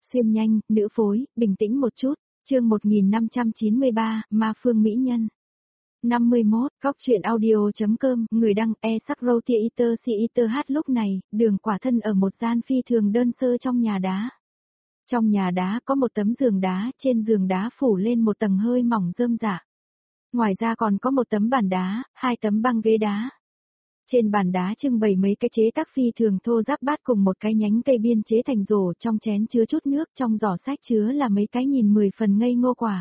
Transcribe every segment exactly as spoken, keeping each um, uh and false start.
xuyên nhanh, nữ phối, bình tĩnh một chút, chương một nghìn năm trăm chín mươi ba, Ma Phương Mỹ Nhân. năm mươi mốt, Góc truyện audio.com, người đăng e sắc roti iter si iter hát. Lúc này, Đường Quả thân ở một gian phi thường đơn sơ trong nhà đá. Trong nhà đá có một tấm giường đá, trên giường đá phủ lên một tầng hơi mỏng rơm rạ. Ngoài ra còn có một tấm bàn đá, hai tấm băng ghế đá. Trên bàn đá trưng bày mấy cái chế tác phi thường thô ráp bát cùng một cái nhánh cây biên chế thành rổ, trong chén chứa chút nước, trong giỏ sách chứa là mấy cái nhìn mười phần ngây ngô quả.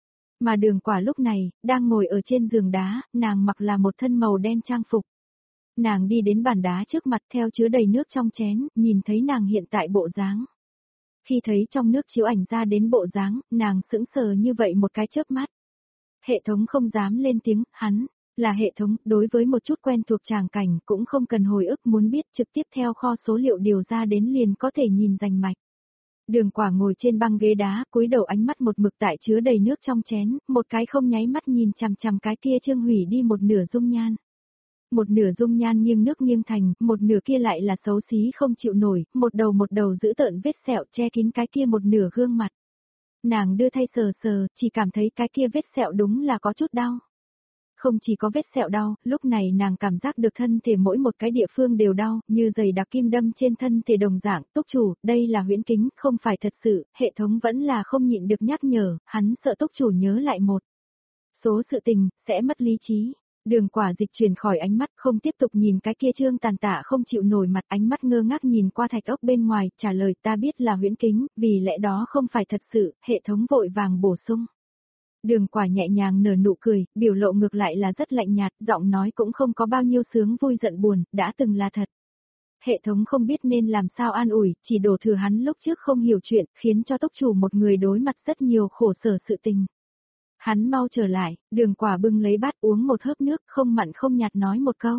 Mà Đường Quả lúc này, đang ngồi ở trên giường đá, nàng mặc là một thân màu đen trang phục. Nàng đi đến bàn đá trước mặt theo chứa đầy nước trong chén, nhìn thấy nàng hiện tại bộ dáng. Khi thấy trong nước chiếu ảnh ra đến bộ dáng, nàng sững sờ như vậy một cái chớp mắt. Hệ thống không dám lên tiếng, hắn, là hệ thống, đối với một chút quen thuộc tràng cảnh cũng không cần hồi ức muốn biết, trực tiếp theo kho số liệu điều ra đến liền có thể nhìn rành mạch. Đường Quả ngồi trên băng ghế đá, cúi đầu ánh mắt một mực tại chứa đầy nước trong chén, một cái không nháy mắt nhìn chằm chằm cái kia trương hủy đi một nửa dung nhan. Một nửa dung nhan nghiêng nước nghiêng thành, một nửa kia lại là xấu xí không chịu nổi, một đầu một đầu giữ tợn vết sẹo che kín cái kia một nửa gương mặt. Nàng đưa thay sờ sờ, chỉ cảm thấy cái kia vết sẹo đúng là có chút đau. Không chỉ có vết sẹo đau, lúc này nàng cảm giác được thân thể mỗi một cái địa phương đều đau, như giày đặc kim đâm trên thân thể đồng dạng. Túc chủ, đây là huyễn kính, không phải thật sự, hệ thống vẫn là không nhịn được nhắc nhở, hắn sợ túc chủ nhớ lại một số sự tình, sẽ mất lý trí. Đường Quả dịch chuyển khỏi ánh mắt, không tiếp tục nhìn cái kia trương tàn tạ không chịu nổi mặt, ánh mắt ngơ ngác nhìn qua thạch ốc bên ngoài, trả lời ta biết là huyễn kính, vì lẽ đó không phải thật sự, hệ thống vội vàng bổ sung. Đường Quả nhẹ nhàng nở nụ cười, biểu lộ ngược lại là rất lạnh nhạt, giọng nói cũng không có bao nhiêu sướng vui giận buồn, đã từng là thật. Hệ thống không biết nên làm sao an ủi, chỉ đổ thừa hắn lúc trước không hiểu chuyện, khiến cho túc chủ một người đối mặt rất nhiều khổ sở sự tình. Hắn mau trở lại, Đường Quả bưng lấy bát uống một hớp nước, không mặn không nhạt nói một câu.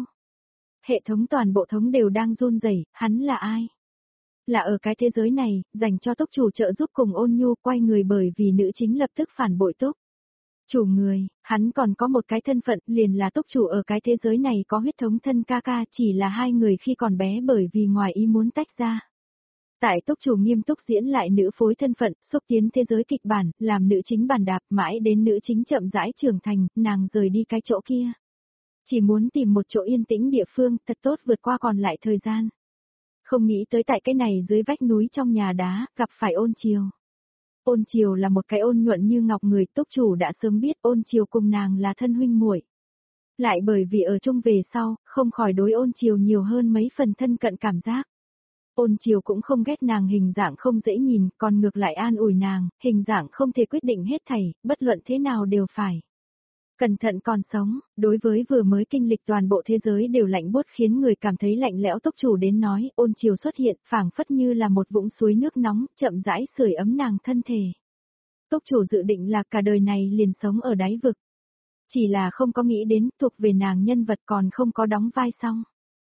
Hệ thống toàn bộ thống đều đang run rẩy, hắn là ai? Là ở cái thế giới này, dành cho túc chủ trợ giúp cùng ôn nhu, quay người bởi vì nữ chính lập tức phản bội túc. Chủ người, hắn còn có một cái thân phận, liền là túc chủ ở cái thế giới này có huyết thống thân ca ca, chỉ là hai người khi còn bé bởi vì ngoài ý muốn tách ra. Tại túc chủ nghiêm túc diễn lại nữ phối thân phận, xúc tiến thế giới kịch bản, làm nữ chính bàn đạp mãi đến nữ chính chậm rãi trưởng thành, nàng rời đi cái chỗ kia. Chỉ muốn tìm một chỗ yên tĩnh địa phương, thật tốt vượt qua còn lại thời gian. Không nghĩ tới tại cái này dưới vách núi trong nhà đá, gặp phải Ôn Chiều. Ôn Chiều là một cái ôn nhuận như ngọc người, túc chủ đã sớm biết Ôn Chiều cùng nàng là thân huynh muội. Lại bởi vì ở chung về sau, không khỏi đối Ôn Chiều nhiều hơn mấy phần thân cận cảm giác. Ôn Chiều cũng không ghét nàng hình dạng không dễ nhìn, còn ngược lại an ủi nàng, hình dạng không thể quyết định hết thảy, bất luận thế nào đều phải cẩn thận còn sống. Đối với vừa mới kinh lịch toàn bộ thế giới đều lạnh buốt khiến người cảm thấy lạnh lẽo túc chủ đến nói, Ôn Chiều xuất hiện, phảng phất như là một vũng suối nước nóng, chậm rãi sưởi ấm nàng thân thể. Túc chủ dự định là cả đời này liền sống ở đáy vực. Chỉ là không có nghĩ đến, thuộc về nàng nhân vật còn không có đóng vai xong.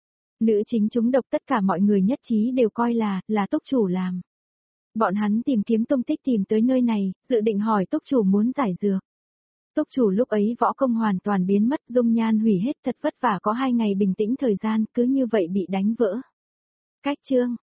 Nữ chính chúng độc tất cả mọi người nhất trí đều coi là, là túc chủ làm. Bọn hắn tìm kiếm tung tích tìm tới nơi này, dự định hỏi túc chủ muốn giải dược. Túc chủ lúc ấy võ công hoàn toàn biến mất, dung nhan hủy hết, thật vất vả có hai ngày bình tĩnh thời gian, cứ như vậy bị đánh vỡ. Cách chương,